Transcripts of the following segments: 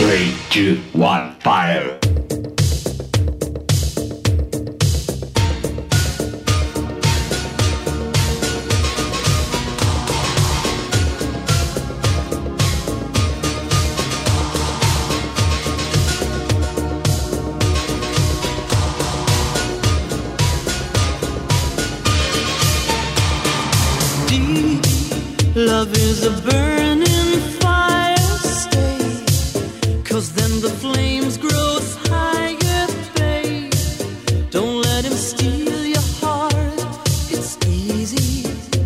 3, 2, 1, fire! Love is a burning fire, stay, 'cause then the flames grow higher, babe. Don't let him steal your heart, it's easy,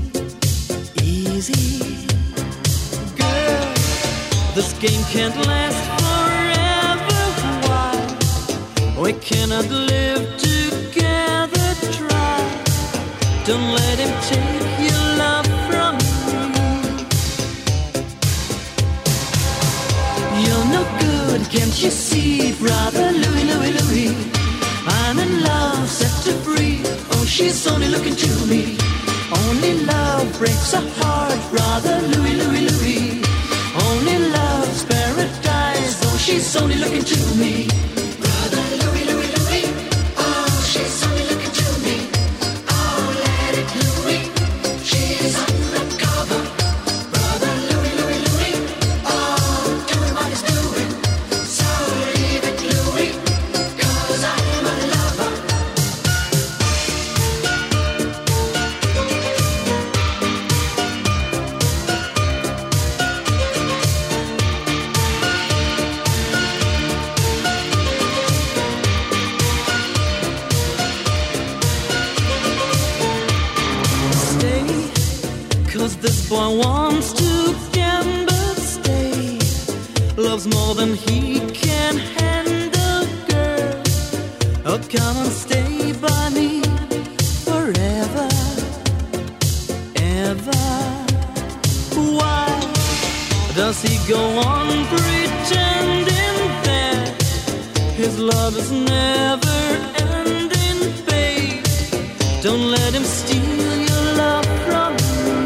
easy. Girl, this game can't last forever, why? We cannot live together, try. Don't let him take your love from you. You're no good, can't you see, brother Louie, Louie, Louie? I'm in love, set to free. Oh, she's only looking to me. Only love breaks a heart, brother Louie, Louie, Louie. Only love's paradise. Oh, she's only looking to me. Brother Louie, Louie, Louie. Oh, she's only looking to me. Oh, let it Louie. She's undercover. Brother Louie, Louie, Louie. Oh, doing what he's doing. So leave it, Louie, 'cause I'm a lover. Stay, 'cause this boy wants to gamble, stay. Loves more than he can handle, girl. Oh, come and stay by me forever, ever. Why does he go on pretending that his love is never ending, babe? Don't let him steal your love from me.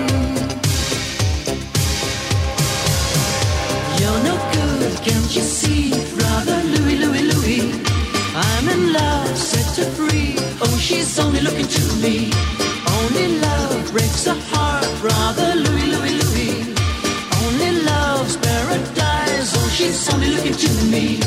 You're no good, can't you see, brother Louie, Louie, Louie? I'm in love, set to free. Oh, she's only looking to me. Only love breaks a heart, brother Louie, Louie, Louie. Only love's paradise. Oh, she's only looking to me.